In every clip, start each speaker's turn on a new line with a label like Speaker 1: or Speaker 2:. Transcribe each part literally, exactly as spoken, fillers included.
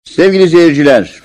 Speaker 1: Sevgili seyirciler,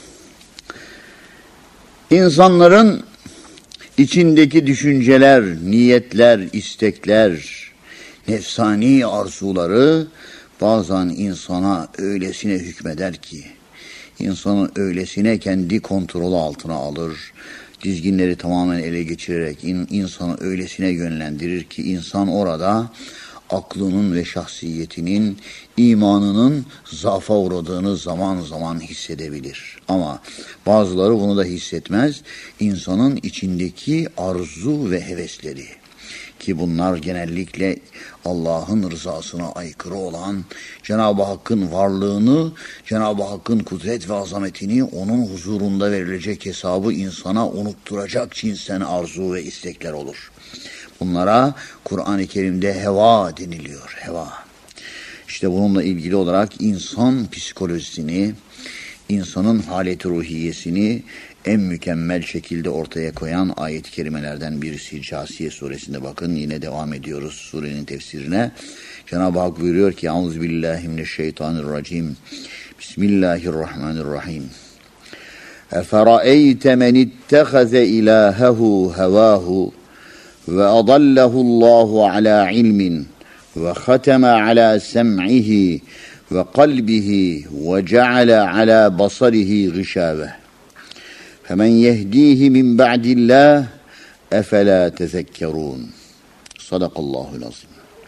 Speaker 1: insanların içindeki düşünceler, niyetler, istekler, nefsani arzuları bazen insana öylesine hükmeder ki, insanı öylesine kendi kontrolü altına alır, dizginleri tamamen ele geçirerek in, insanı öylesine yönlendirir ki insan orada aklının ve şahsiyetinin, imanının zaafa uğradığını zaman zaman hissedebilir. Ama bazıları bunu da hissetmez. İnsanın içindeki arzu ve hevesleri, ki bunlar genellikle Allah'ın rızasına aykırı olan, Cenab-ı Hakk'ın varlığını, Cenab-ı Hakk'ın kudret ve azametini, onun huzurunda verilecek hesabı insana unutturacak cinsten arzu ve istekler olur. Bunlara Kur'an-ı Kerim'de heva deniliyor, heva. İşte bununla ilgili olarak insan psikolojisini, insanın haleti ruhiyesini en mükemmel şekilde ortaya koyan ayet-i kerimelerden birisi Câsiye suresinde. Bakın yine devam ediyoruz surenin tefsirine. Cenab-ı Hak buyuruyor ki Euzubillahimineşşeytanirracim. Bismillahirrahmanirrahim. Efera'eyte men ittehaze ilahehu hevahu ve adallahu ala ilmin ve hateme ala sem'ihi ve kalbihi ve ceale ala basarihi gışave. Femen yehdihi min ba'dillah efela tezekkerun. Sadakallahul azim.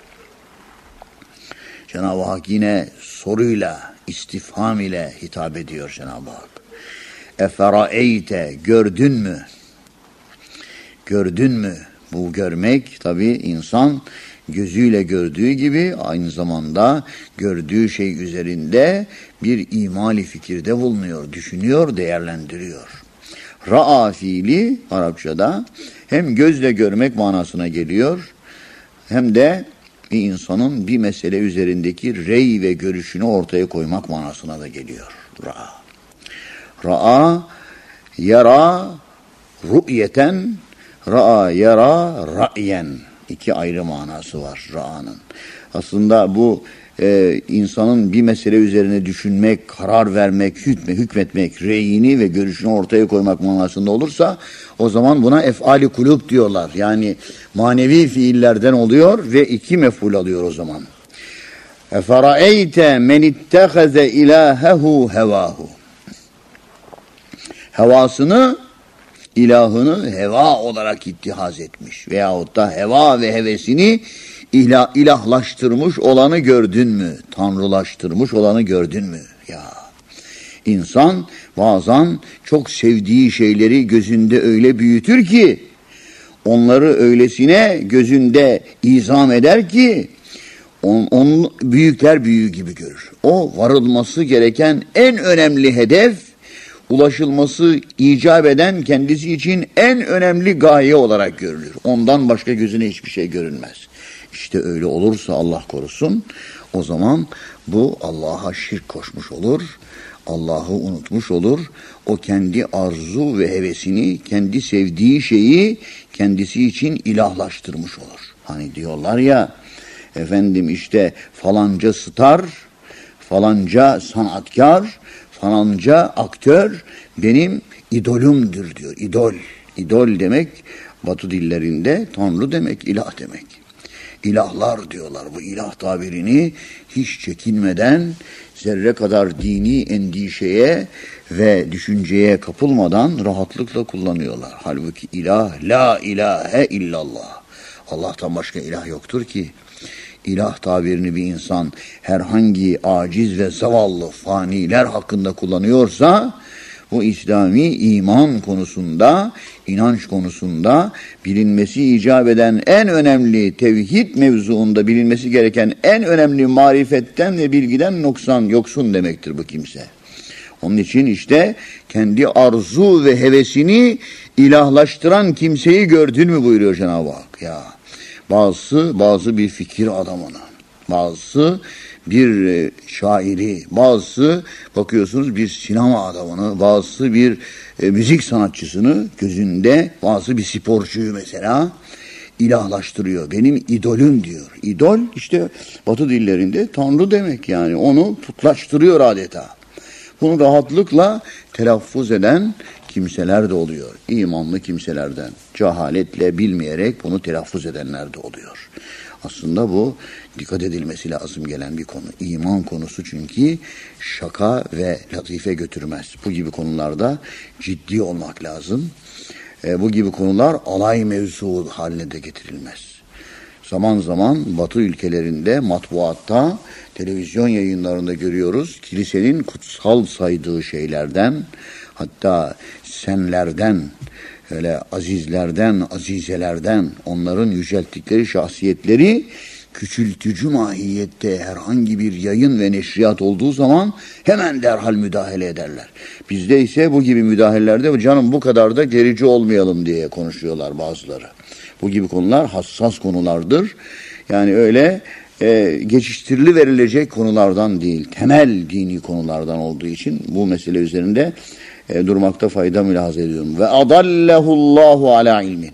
Speaker 1: Cenab-ı Hak yine soruyla, istifham ile hitap ediyor Cenab-ı Hak. Eferaeyte, gördün mü? Gördün mü? Bu görmek tabii insan gözüyle gördüğü gibi aynı zamanda gördüğü şey üzerinde bir imali fikirde bulunuyor, düşünüyor, değerlendiriyor. Ra'a fiili Arapçada hem gözle görmek manasına geliyor hem de bir insanın bir mesele üzerindeki rey ve görüşünü ortaya koymak manasına da geliyor. Ra'a. Ra'a, yara, ru'yeten, ra'a, yara, ra'yen. İki ayrı manası var ra'anın. Aslında bu e, insanın bir mesele üzerine düşünmek, karar vermek, hükme, hükmetmek, reyini ve görüşünü ortaya koymak manasında olursa o zaman buna ef'ali kulub diyorlar. Yani manevi fiillerden oluyor ve iki mef'ul alıyor o zaman. Eferaeyte men ittehaze ilahehu hevahu. Hevasını, ilahını heva olarak ittihaz etmiş veyahut da heva ve hevesini ilah, ilahlaştırmış olanı gördün mü? Tanrılaştırmış olanı gördün mü? Ya insan bazen çok sevdiği şeyleri gözünde öyle büyütür ki, onları öylesine gözünde izam eder ki on, on büyükler büyüğü gibi görür. O varılması gereken en önemli hedef, ulaşılması icap eden kendisi için en önemli gaye olarak görülür. Ondan başka gözüne hiçbir şey görünmez. İşte öyle olursa Allah korusun, o zaman bu Allah'a şirk koşmuş olur, Allah'ı unutmuş olur. O kendi arzu ve hevesini, kendi sevdiği şeyi kendisi için ilahlaştırmış olur. Hani diyorlar ya, efendim işte falanca star, falanca sanatkar, falanca aktör benim idolümdür diyor. İdol. İdol demek Batı dillerinde Tanrı demek, ilah demek. İlahlar diyorlar. Bu ilah tabirini hiç çekinmeden, zerre kadar dini endişeye ve düşünceye kapılmadan rahatlıkla kullanıyorlar. Halbuki ilah, la ilahe illallah. Allah'tan başka ilah yoktur ki. İlah tabirini bir insan herhangi aciz ve zavallı faniler hakkında kullanıyorsa, bu İslami iman konusunda, inanç konusunda bilinmesi icap eden en önemli tevhid mevzuunda bilinmesi gereken en önemli marifetten ve bilgiden noksan, yoksun demektir bu kimse. Onun için işte kendi arzu ve hevesini ilahlaştıran kimseyi gördün mü buyuruyor Cenab-ı Hak ya. Bazısı bazı bir fikir adamına, bazısı bir e, şairi, bazısı bakıyorsunuz bir sinema adamını, bazısı bir e, müzik sanatçısını gözünde, bazı bir sporcuyu mesela ilahlaştırıyor. Benim idolüm diyor. İdol işte Batı dillerinde Tanrı demek yani. Onu putlaştırıyor adeta. Bunu rahatlıkla telaffuz eden kimseler de oluyor. İmanlı kimselerden. Cehaletle, bilmeyerek bunu telaffuz edenler de oluyor. Aslında bu dikkat edilmesi lazım gelen bir konu. İman konusu çünkü şaka ve latife götürmez. Bu gibi konularda ciddi olmak lazım. E, bu gibi konular alay mevzu haline de getirilmez. Zaman zaman Batı ülkelerinde, matbuatta, televizyon yayınlarında görüyoruz. Kilisenin kutsal saydığı şeylerden, hatta senlerden, öyle azizlerden, azizelerden, onların yücelttikleri şahsiyetleri küçültücü mahiyette herhangi bir yayın ve neşriyat olduğu zaman hemen derhal müdahale ederler. Bizde ise bu gibi müdahalelerde canım bu kadar da gerici olmayalım diye konuşuyorlar bazıları. Bu gibi konular hassas konulardır. Yani öyle e, geçiştirili verilecek konulardan değil, temel dini konulardan olduğu için bu mesele üzerinde e, durmakta fayda mülahaza ediyorum. Ve adallehullahu ala ilmin.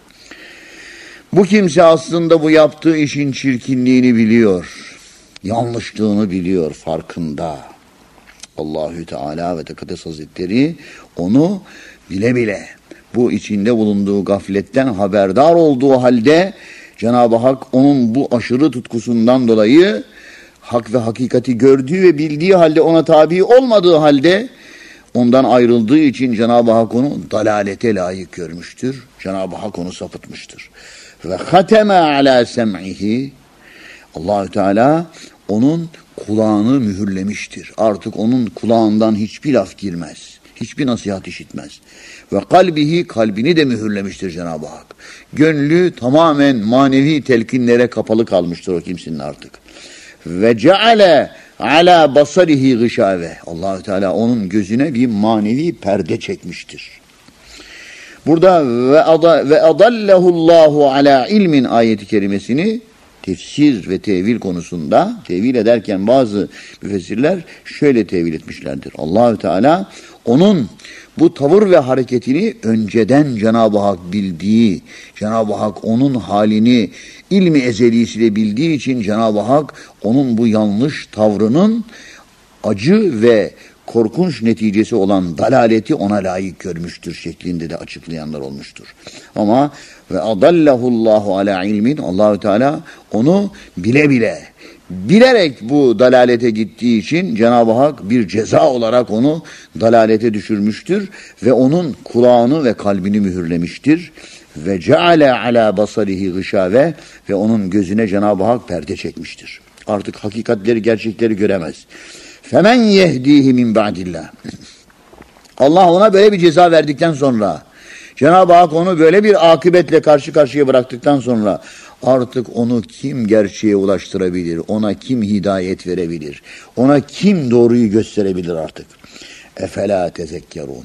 Speaker 1: Bu kimse aslında bu yaptığı işin çirkinliğini biliyor. Yanlışlığını biliyor, farkında. Allahü Teala ve Tekaddes Hazretleri onu bile bile bu içinde bulunduğu gafletten haberdar olduğu halde Cenab-ı Hak onun bu aşırı tutkusundan dolayı hak ve hakikati gördüğü ve bildiği halde ona tabi olmadığı halde ondan ayrıldığı için Cenab-ı Hak onu dalalete layık görmüştür. Cenab-ı Hak onu sapıtmıştır. Ve hateme ala sem'ihi, Allahü Teala onun kulağını mühürlemiştir. Artık onun kulağından hiçbir laf girmez. Hiçbir nasihat işitmez. Ve kalbihi, kalbini de mühürlemiştir Cenab-ı Hak. Gönlü tamamen manevi telkinlere kapalı kalmıştır o kimsenin artık. Ve ceale ala basarihi gışave. Allahü Teala onun gözüne bir manevi perde çekmiştir. Burada ve ada ve adallehullahu ala ilmin ayeti kerimesini tefsir ve tevil konusunda tevil ederken bazı müfessirler şöyle tevil etmişlerdir. Allahü Teala onun bu tavır ve hareketini önceden Cenab-ı Hak bildiği, Cenab-ı Hak onun halini ilmi ezelisiyle bildiği için Cenab-ı Hak onun bu yanlış tavrının acı ve korkunç neticesi olan dalaleti ona layık görmüştür şeklinde de açıklayanlar olmuştur. Ama ve adallahullahu ala ilmin, Allahü Teala onu bile bile bilerek bu dalalete gittiği için Cenab-ı Hak bir ceza olarak onu dalalete düşürmüştür ve onun kulağını ve kalbini mühürlemiştir. Ve ceale ala basarihi gışave, ve onun gözüne Cenab-ı Hak perde çekmiştir. Artık hakikatleri, gerçekleri göremez. Femen yehdihi min ba'dillah. Allah ona böyle bir ceza verdikten sonra, Cenab-ı Hak onu böyle bir akıbetle karşı karşıya bıraktıktan sonra artık onu kim gerçeğe ulaştırabilir? Ona kim hidayet verebilir? Ona kim doğruyu gösterebilir artık? Efela tezekkerun.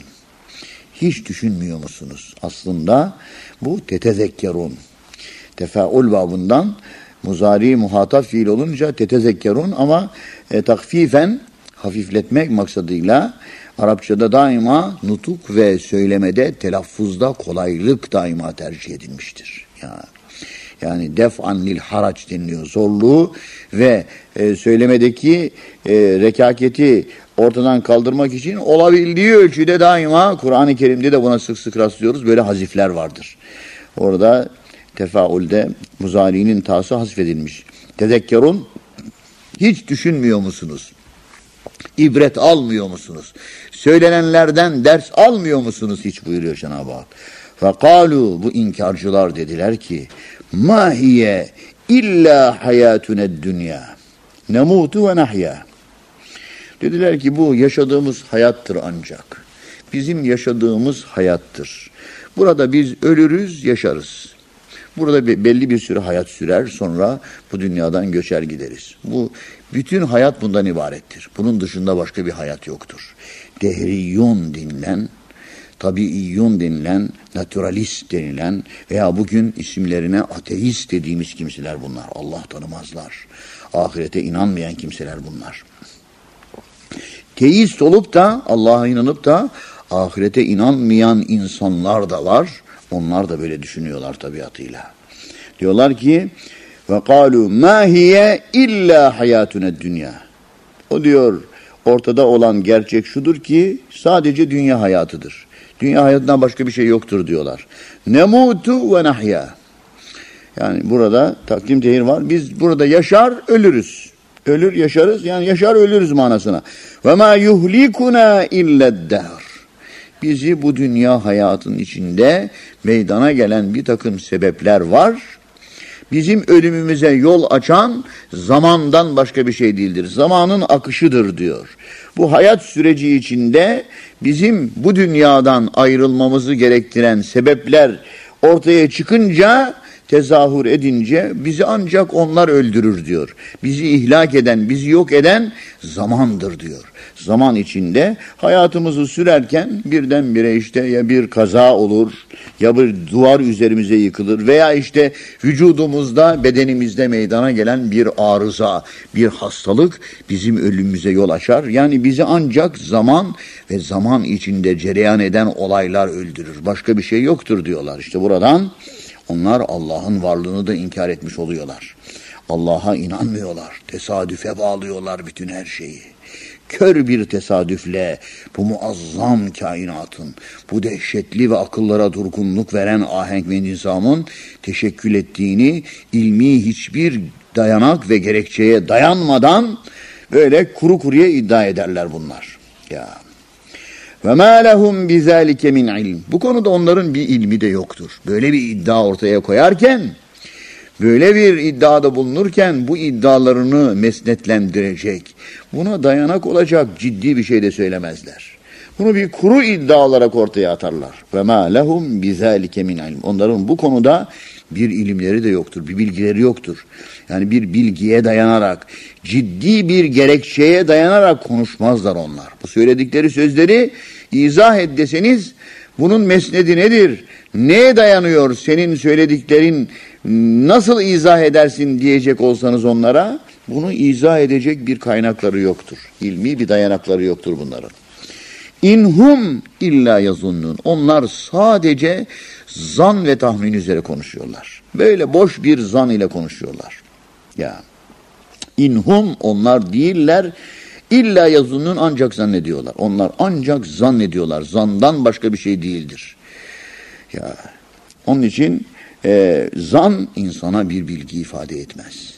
Speaker 1: Hiç düşünmüyor musunuz? Aslında bu tetezekkerun. Tefaul babından muzari muhatap fiil olunca tetezekkerun, ama e, takfifen, hafifletmek maksadıyla Arapçada daima nutuk ve söylemede, telaffuzda kolaylık daima tercih edilmiştir. Yani, yani def'an lil haraç deniliyor. Zorluğu ve e, söylemedeki e, rekaketi ortadan kaldırmak için olabildiği ölçüde daima Kur'an-ı Kerim'de de buna sık sık rastlıyoruz. Böyle hazifler vardır. Orada tefaulde muzari'nin tası hasfedilmiş. Tezekkerun, hiç düşünmüyor musunuz? İbret almıyor musunuz? Söylenenlerden ders almıyor musunuz hiç, buyuruyor Cenab-ı Hak. Fekalu, bu inkarcılar dediler ki, ma hiye illa hayatune dünya nemutu ve nahya. Dediler ki bu yaşadığımız hayattır ancak. Bizim yaşadığımız hayattır. Burada biz ölürüz, yaşarız. Burada belli bir süre hayat sürer, sonra bu dünyadan göçer gideriz. Bu bütün hayat bundan ibarettir. Bunun dışında başka bir hayat yoktur. Dehriyun denilen, tabiiyyun denilen, naturalist denilen veya bugün isimlerine ateist dediğimiz kimseler bunlar. Allah tanımazlar. Ahirete inanmayan kimseler bunlar. Teist olup da, Allah'a inanıp da ahirete inanmayan insanlar da var. Onlar da böyle düşünüyorlar tabiatıyla. Diyorlar ki ve kalu ma hiye illa hayatuna dünya. O diyor, ortada olan gerçek şudur ki sadece dünya hayatıdır. Dünya hayatından başka bir şey yoktur diyorlar. Nemutu ve nahya. Yani burada takdim tehir var. Biz burada yaşar ölürüz. Ölür yaşarız, yani yaşar ölürüz manasına. Ve ma yuhlikuna ille'd-dahr. Bizi bu dünya hayatının içinde meydana gelen bir takım sebepler var. Bizim ölümümüze yol açan zamandan başka bir şey değildir. Zamanın akışıdır diyor. Bu hayat süreci içinde bizim bu dünyadan ayrılmamızı gerektiren sebepler ortaya çıkınca, tezahür edince bizi ancak onlar öldürür diyor. Bizi ihlak eden, bizi yok eden zamandır diyor. Zaman içinde hayatımızı sürerken birdenbire işte ya bir kaza olur, ya bir duvar üzerimize yıkılır veya işte vücudumuzda, bedenimizde meydana gelen bir arıza, bir hastalık bizim ölümümüze yol açar. Yani bizi ancak zaman ve zaman içinde cereyan eden olaylar öldürür. Başka bir şey yoktur diyorlar. İşte buradan onlar Allah'ın varlığını da inkar etmiş oluyorlar. Allah'a inanmıyorlar. Tesadüfe bağlıyorlar bütün her şeyi. Kör bir tesadüfle bu muazzam kainatın, bu dehşetli ve akıllara durgunluk veren ahenk ve nizamın teşekkül ettiğini ilmi hiçbir dayanak ve gerekçeye dayanmadan böyle kuru kuruya iddia ederler bunlar. Ya. Ve ma lehum bizalike min ilm. Bu konuda onların bir ilmi de yoktur. Böyle bir iddia ortaya koyarken, böyle bir iddiada bulunurken bu iddialarını mesnetlendirecek, buna dayanak olacak ciddi bir şey de söylemezler. Bunu bir kuru iddia olarak ortaya atarlar. Ve ma lehum bizalike min ilm. Onların bu konuda bir ilimleri de yoktur, bir bilgileri yoktur. Yani bir bilgiye dayanarak, ciddi bir gerekçeye dayanarak konuşmazlar onlar. Bu söyledikleri sözleri izah et deseniz, bunun mesnedi nedir? Neye dayanıyor senin söylediklerin, nasıl izah edersin diyecek olsanız onlara, bunu izah edecek bir kaynakları yoktur. İlmi bir dayanakları yoktur bunların. İnhum illa yazunnun. Onlar sadece zan ve tahmin üzere konuşuyorlar. Böyle boş bir zan ile konuşuyorlar. Ya. İnhum, onlar değiller. İlla yazunnun, ancak zannediyorlar. Onlar ancak zannediyorlar. Zandan başka bir şey değildir. Ya. Onun için e, zan insana bir bilgi ifade etmez.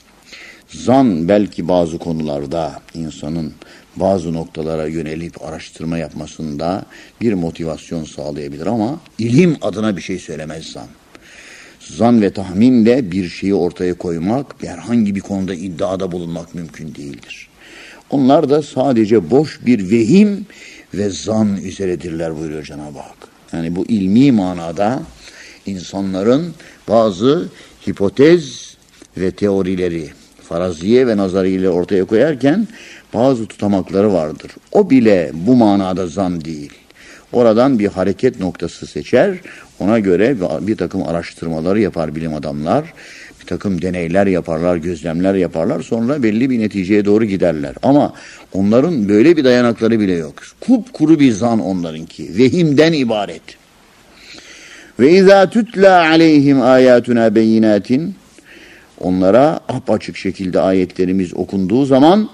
Speaker 1: Zan belki bazı konularda insanın bazı noktalara yönelip araştırma yapmasında bir motivasyon sağlayabilir ama ilim adına bir şey söylemez zan. Zan ve tahminle bir şeyi ortaya koymak, herhangi bir konuda iddiada bulunmak mümkün değildir. Onlar da sadece boş bir vehim ve zan üzeredirler buyuruyor Cenab-ı Hak. Yani bu ilmi manada insanların bazı hipotez ve teorileri, faraziye ve nazariyle ortaya koyarken bazı tutamakları vardır. O bile bu manada zan değil. Oradan bir hareket noktası seçer, ona göre bir takım araştırmaları yapar bilim adamlar, bir takım deneyler yaparlar, gözlemler yaparlar, sonra belli bir neticeye doğru giderler. Ama onların böyle bir dayanakları bile yok. Kupkuru bir zan onlarınki, vehimden ibaret. Ve izâ tutla aleyhim âyâtuna beyinâtin, onlara apaçık şekilde ayetlerimiz okunduğu zaman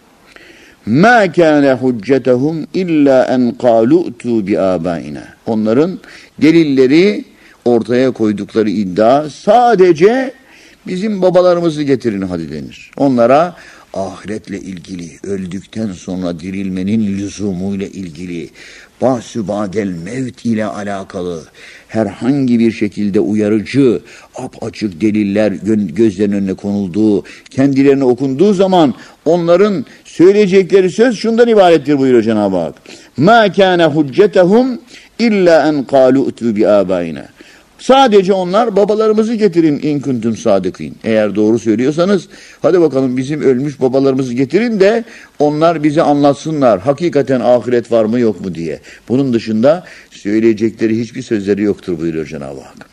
Speaker 1: مَا كَانَ حُجَّتَهُمْ اِلَّا اَنْ قَالُوا اُتُوا بِآبَائِنَا. Onların delilleri, ortaya koydukları iddia sadece bizim babalarımızı getirin hadi denir. Onlara ahiretle ilgili, öldükten sonra dirilmenin lüzumuyla ilgili, bahsü badel mevt ile alakalı herhangi bir şekilde uyarıcı, apaçık deliller gözlerinin önüne konulduğu, kendilerine okunduğu zaman onların söyleyecekleri söz şundan ibarettir buyuruyor Cenab-ı Hak. مَا كَانَ حُجَّتَهُمْ اِلَّا اَنْ قَالُوا اُتُوا بِآبَائِنَا. Sadece onlar babalarımızı getirin in kuntum sadıkîn. Eğer doğru söylüyorsanız hadi bakalım bizim ölmüş babalarımızı getirin de onlar bize anlatsınlar. Hakikaten ahiret var mı yok mu diye. Bunun dışında söyleyecekleri hiçbir sözleri yoktur buyuruyor Cenab-ı Hak.